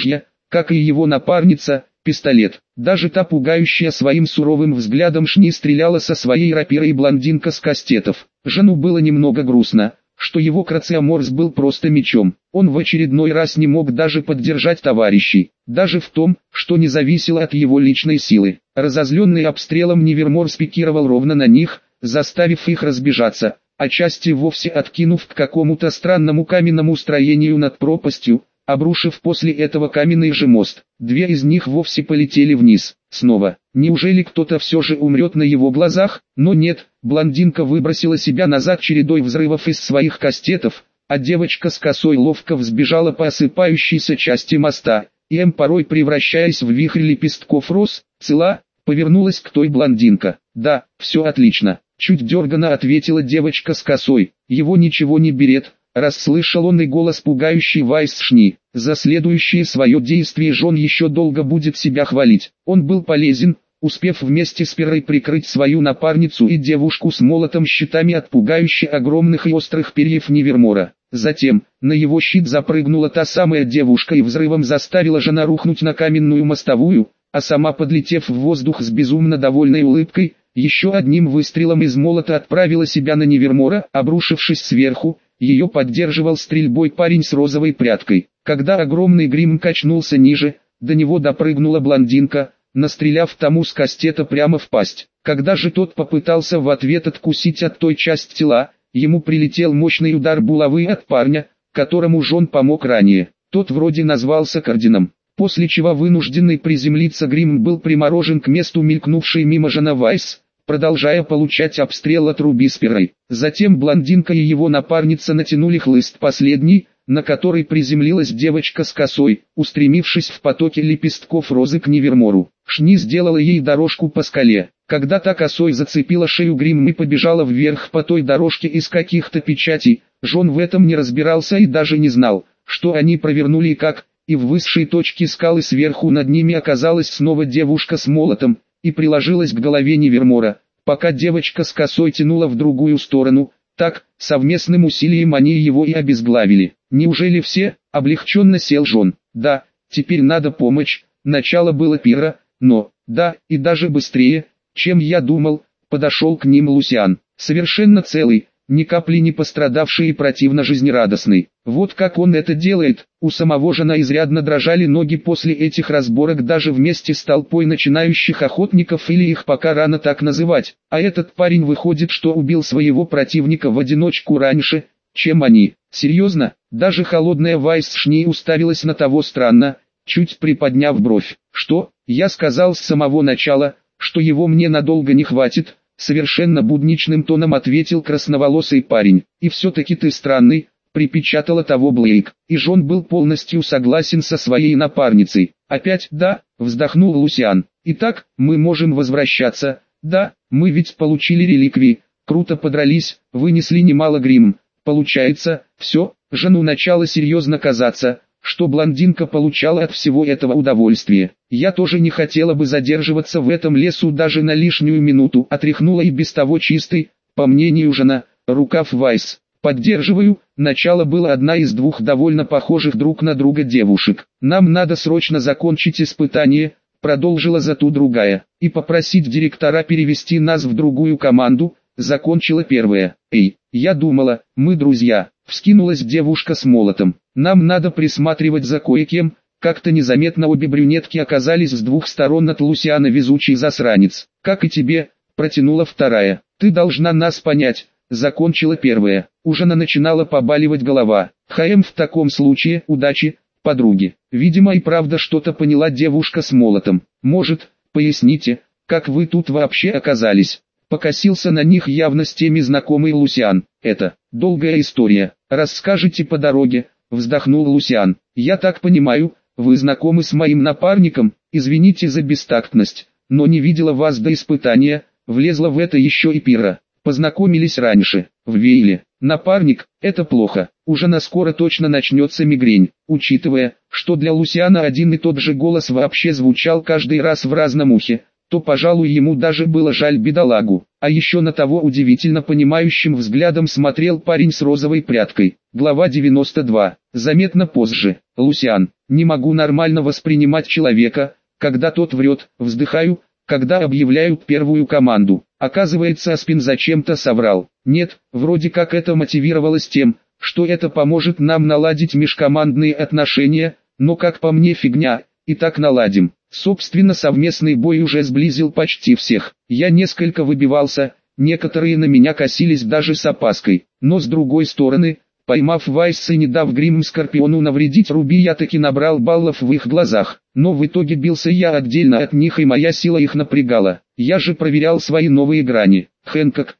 как и его напарница, пистолет. Даже та пугающая своим суровым взглядом Шни стреляла со своей рапирой блондинка с кастетов. Жену было немного грустно, что его Крациоморс был просто мечом. Он в очередной раз не мог даже поддержать товарищей, даже в том, что не зависело от его личной силы. Разозленный обстрелом Невермор спикировал ровно на них, заставив их разбежаться, а части вовсе откинув к какому-то странному каменному строению над пропастью, обрушив после этого каменный же мост. Две из них вовсе полетели вниз. Снова. Неужели кто-то все же умрет на его глазах? Но нет, блондинка выбросила себя назад чередой взрывов из своих кастетов, а девочка с косой ловко взбежала по осыпающейся части моста, и порой превращаясь в вихрь лепестков роз, цела, повернулась к той блондинка. «Да, все отлично», — чуть дерганно ответила девочка с косой. «Его ничего не берет». Расслышал он и голос пугающий Вайс Шни. За следующее свое действие Жон еще долго будет себя хвалить. Он был полезен, успев вместе с Перой прикрыть свою напарницу и девушку с молотом щитами от пугающе огромных и острых перьев Невермора. Затем, на его щит запрыгнула та самая девушка и взрывом заставила Жона рухнуть на каменную мостовую, а сама, подлетев в воздух с безумно довольной улыбкой, еще одним выстрелом из молота отправила себя на Невермора, обрушившись сверху. Ее поддерживал стрельбой парень с розовой прядкой. Когда огромный грим качнулся ниже, до него допрыгнула блондинка, настреляв тому с кастета прямо в пасть. Когда же тот попытался в ответ откусить от той части тела, ему прилетел мощный удар булавы от парня, которому Жон помог ранее. Тот вроде назвался Кардином. После чего вынужденный приземлиться грим был приморожен к месту мелькнувшей мимо Жона Вайс, продолжая получать обстрел от Руби с Перой. Затем блондинка и его напарница натянули хлыст последний, на который приземлилась девочка с косой, устремившись в потоке лепестков розы к Невермору. Шни сделала ей дорожку по скале. Когда та косой зацепила шею грим и побежала вверх по той дорожке из каких-то печатей, Жон в этом не разбирался и даже не знал, что они провернули и как, и в высшей точке скалы сверху над ними оказалась снова девушка с молотом, и приложилась к голове Невермора, пока девочка с косой тянула в другую сторону. Так, совместным усилием они его и обезглавили. «Неужели все?» — облегченно сел Жон. «Да, теперь надо помочь. Начало было пира, но, да, и даже быстрее, чем я думал», — подошел к ним Лусиан. Совершенно целый, ни капли не пострадавший и противно жизнерадостный. Вот как он это делает. У самого Жона изрядно дрожали ноги после этих разборок даже вместе с толпой начинающих охотников, или их пока рано так называть. А этот парень выходит, что убил своего противника в одиночку раньше, чем они. Серьезно? Даже холодная Вайс Шни уставилась на того странно, чуть приподняв бровь. Что? Я сказал с самого начала, что его мне надолго не хватит. Совершенно будничным тоном ответил красноволосый парень. «И все-таки ты странный», — припечатала того Блейк. И Жон был полностью согласен со своей напарницей. «Опять да», — вздохнул Лусиан. «Итак, мы можем возвращаться. Да, мы ведь получили реликвии, круто подрались, вынесли немало грим. Получается, все». Жону начало серьезно казаться, что блондинка получала от всего этого удовольствие. «Я тоже не хотела бы задерживаться в этом лесу даже на лишнюю минуту», — отряхнула и без того чистый, по мнению Жона, рукав Вайс. «Поддерживаю», начало было одна из двух довольно похожих друг на друга девушек. «Нам надо срочно закончить испытание», — продолжила зато другая, «и попросить директора перевести нас в другую команду», — закончила первая. «Эй, я думала, мы друзья», — вскинулась девушка с молотом. «Нам надо присматривать за кое-кем». Как-то незаметно обе брюнетки оказались с двух сторон от Лусиана, везучий засранец. «Как и тебе», — протянула вторая. «Ты должна нас понять», — закончила первая. У Жона начинала побаливать голова. «В таком случае, удачи, подруги». Видимо и правда что-то поняла девушка с молотом. «Может, поясните, как вы тут вообще оказались?» Покосился на них явно с теми знакомый Лусиан. «Это долгая история. Расскажите по дороге», — вздохнул Лусиан. «Я так понимаю, вы знакомы с моим напарником, извините за бестактность, но не видела вас до испытания», — влезла в это еще и Пира. «Познакомились раньше, в Вейле. Напарник, это плохо, уже наскоро точно начнется мигрень». Учитывая, что для Лусиана один и тот же голос вообще звучал каждый раз в разном ухе, то, пожалуй, ему даже было жаль бедолагу. А еще на того удивительно понимающим взглядом смотрел парень с розовой прядкой. Глава 92. Заметно позже. Лусиан. Не могу нормально воспринимать человека, когда тот врет, вздыхаю, когда объявляют первую команду. Оказывается, Аспин зачем-то соврал. Нет, вроде как это мотивировалось тем, что это поможет нам наладить межкомандные отношения, но как по мне фигня, и так наладим. Собственно, совместный бой уже сблизил почти всех. Я несколько выбивался, некоторые на меня косились даже с опаской, но с другой стороны, поймав Вайса и не дав Гримм Скорпиону навредить Руби, я таки набрал баллов в их глазах. Но в итоге бился я отдельно от них, и моя сила их напрягала. Я же проверял свои новые грани. Хэнкок,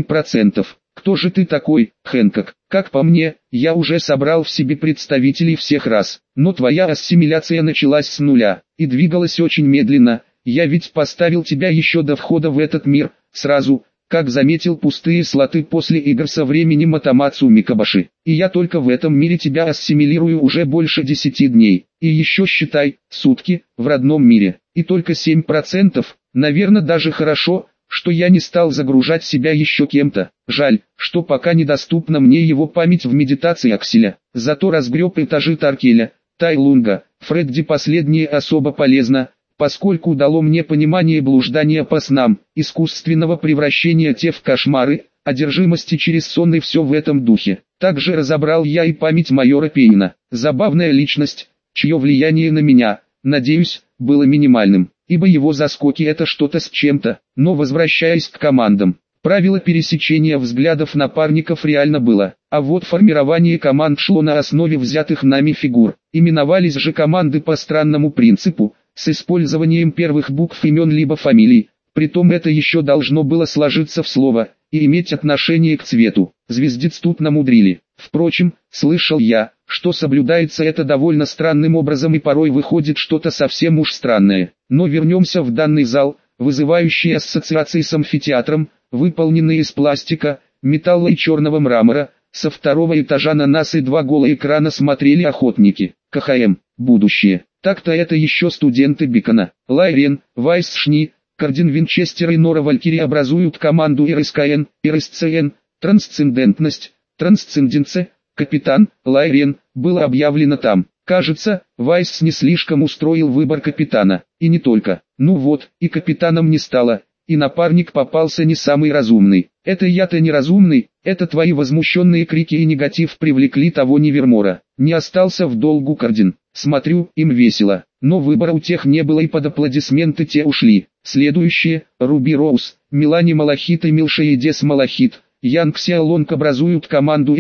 7%. Кто же ты такой, Хэнкок? Как по мне, я уже собрал в себе представителей всех рас. Но твоя ассимиляция началась с нуля, и двигалась очень медленно. Я ведь поставил тебя еще до входа в этот мир, сразу, как заметил пустые слоты после игр со временем Матамацу Микабаши. И я только в этом мире тебя ассимилирую уже больше 10 дней. И еще считай, сутки, в родном мире. И только 7%, наверное, даже хорошо, что я не стал загружать себя еще кем-то. Жаль, что пока недоступна мне его память в медитации Акселя. Зато разгреб этажи Таркеля, Тайлунга, Фредди последнее особо полезно, поскольку дало мне понимание блуждания по снам, искусственного превращения те в кошмары, одержимости через сон и все в этом духе. Также разобрал я и память майора Пейна. Забавная личность, чье влияние на меня, надеюсь, было минимальным, ибо его заскоки это что-то с чем-то. Но возвращаясь к командам, правило пересечения взглядов напарников реально было, а вот формирование команд шло на основе взятых нами фигур. Именовались же команды по странному принципу, с использованием первых букв имен либо фамилий, притом это еще должно было сложиться в слово и иметь отношение к цвету. Звездец тут намудрили. Впрочем, слышал я, что соблюдается это довольно странным образом и порой выходит что-то совсем уж странное. Но вернемся в данный зал, вызывающий ассоциации с амфитеатром, выполненный из пластика, металла и черного мрамора. Со второго этажа на нас и два голых экрана смотрели охотники. КХМ, будущее. Так-то это еще студенты Бикона. Лайрен, Вайс Шни, Кардин Винчестер и Нора Валькири образуют команду РСКН, РСЦН, трансцендентность, трансценденция. Капитан, Лайрен, было объявлено там. Кажется, Вайс не слишком устроил выбор капитана. И не только. Ну вот, и капитаном не стало, и напарник попался не самый разумный. Это я-то неразумный, это твои возмущенные крики и негатив привлекли того Невермора. Не остался в долгу Кардин. Смотрю, им весело. Но выбора у тех не было и под аплодисменты те ушли. Следующие, Руби Роуз, Мелани Малахит и Милшеедес Малахит, Янг Сиалонг образуют команду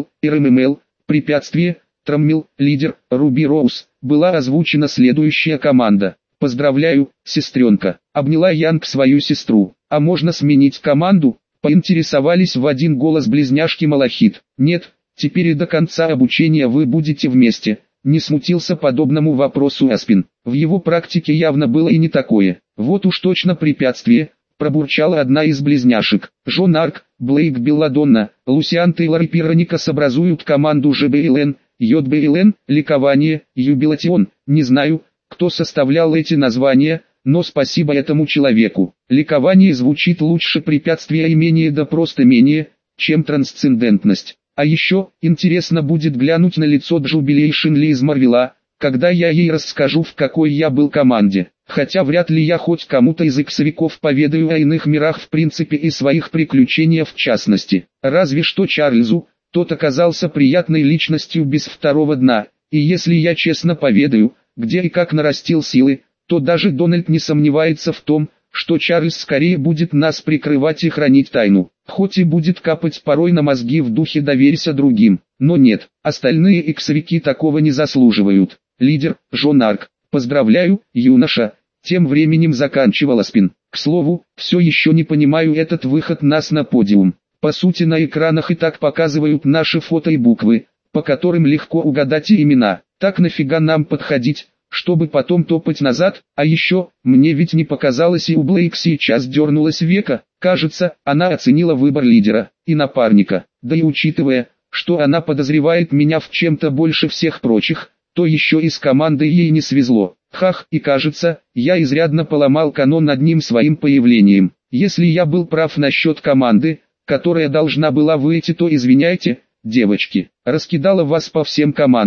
РММЛ, препятствие, Траммил, лидер, Руби Роуз, была озвучена следующая команда. Поздравляю, сестренка, обняла Янг свою сестру. А можно сменить команду? Поинтересовались в один голос близняшки Малахит. Нет, теперь и до конца обучения вы будете вместе. Не смутился подобному вопросу Аспин. В его практике явно было и не такое. Вот уж точно препятствие, пробурчала одна из близняшек. Джон Арк, Блейк Белладонна, Лусиан Тейлор и Пироникас образуют команду ЖБЛН, ЙБЛН, Ликование, Юбилатион. Не знаю, кто составлял эти названия, но спасибо этому человеку. Ликование звучит лучше препятствия и менее, да просто менее, чем трансцендентность. А еще, интересно будет глянуть на лицо Джубилейшн Ли из Марвела, когда я ей расскажу, в какой я был команде. Хотя вряд ли я хоть кому-то из иксовиков поведаю о иных мирах в принципе и своих приключениях в частности. Разве что Чарльзу, тот оказался приятной личностью без второго дна, и если я честно поведаю, где и как нарастил силы, то даже Дональд не сомневается в том, что Чарльз скорее будет нас прикрывать и хранить тайну. Хоть и будет капать порой на мозги в духе «доверься другим», но нет, остальные иксовики такого не заслуживают. Лидер, Джон Арк, поздравляю, юноша, тем временем заканчивал Аспин. К слову, все еще не понимаю этот выход нас на подиум. По сути на экранах и так показывают наши фото и буквы, по которым легко угадать и имена. Так нафига нам подходить, чтобы потом топать назад? А еще, мне ведь не показалось, и у Блейк сейчас дернулась века. Кажется, она оценила выбор лидера и напарника. Да и учитывая, что она подозревает меня в чем-то больше всех прочих, то еще и с командой ей не свезло. Хах, и кажется, я изрядно поломал канон одним своим появлением. Если я был прав насчет команды, которая должна была выйти, то извиняйте, девочки, раскидала вас по всем командам.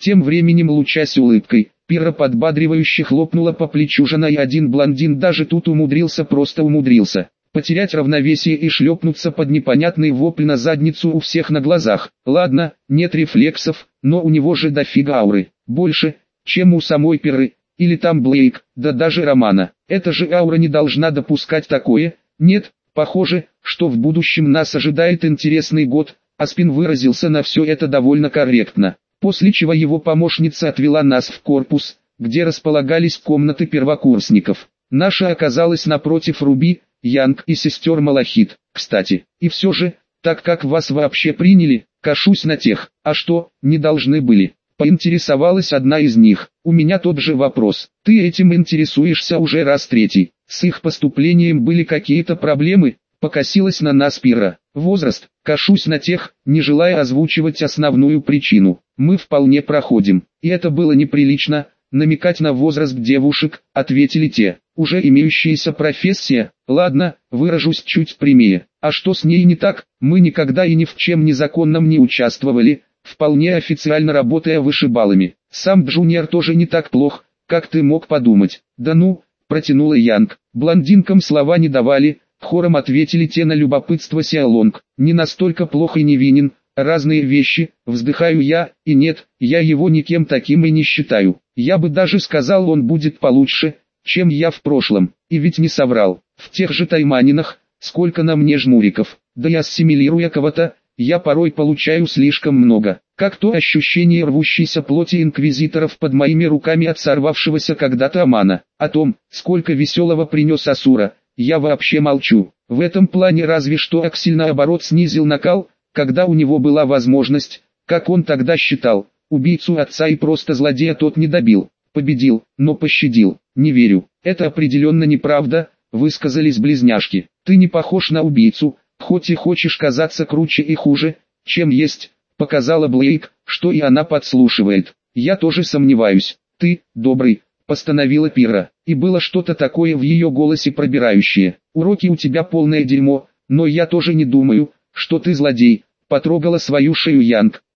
Тем временем, лучась улыбкой, Пирра подбадривающе хлопнула по плечу жена, и один блондин даже тут просто умудрился потерять равновесие и шлепнуться под непонятный вопль на задницу у всех на глазах. Ладно, нет рефлексов, но у него же дофига ауры. Больше, чем у самой Пирры, или там Блейк, да даже Романа. Эта же аура не должна допускать такое. Нет, похоже, что в будущем нас ожидает интересный год. Аспин выразился на все это довольно корректно. После чего его помощница отвела нас в корпус, где располагались комнаты первокурсников. Наша оказалась напротив Руби, Янг и сестер Малахит. Кстати, и все же, так как вас вообще приняли, кашусь на тех, а что, не должны были? Поинтересовалась одна из них. У меня тот же вопрос. Ты этим интересуешься уже раз третий. С их поступлением были какие-то проблемы? Покосилась на нас Пирра. Возраст, кашусь на тех, не желая озвучивать основную причину. Мы вполне проходим. И это было неприлично, намекать на возраст девушек, ответили те. Уже имеющаяся профессия, ладно, выражусь чуть прямее. А что с ней не так? Мы никогда и ни в чем незаконном не участвовали, вполне официально работая вышибалами. Сам Джуниор тоже не так плох, как ты мог подумать. Да ну, протянула Янг. Блондинкам слова не давали, хором ответили те на любопытство Сиалонг. Не настолько плох и невинен, разные вещи, вздыхаю я, и нет, я его никем таким и не считаю. Я бы даже сказал, он будет получше, чем я в прошлом, и ведь не соврал. В тех же тайманинах, сколько на мне жмуриков, да и ассимилируя кого-то, я порой получаю слишком много. Как то ощущение рвущейся плоти инквизиторов под моими руками от сорвавшегося когда-то Амана. О том, сколько веселого принес Асура, я вообще молчу. В этом плане разве что Аксель наоборот снизил накал, когда у него была возможность, как он тогда считал, убийцу отца и просто злодея тот не добил. Победил, но пощадил. Не верю, это определенно неправда, высказались близняшки. Ты не похож на убийцу, хоть и хочешь казаться круче и хуже, чем есть, показала Блейк, что и она подслушивает. Я тоже сомневаюсь. Ты, добрый, постановила Пирра, и было что-то такое в ее голосе пробирающее. Уроки у тебя полное дерьмо, но я тоже не думаю, что ты злодей, потрогала свою шею Янг.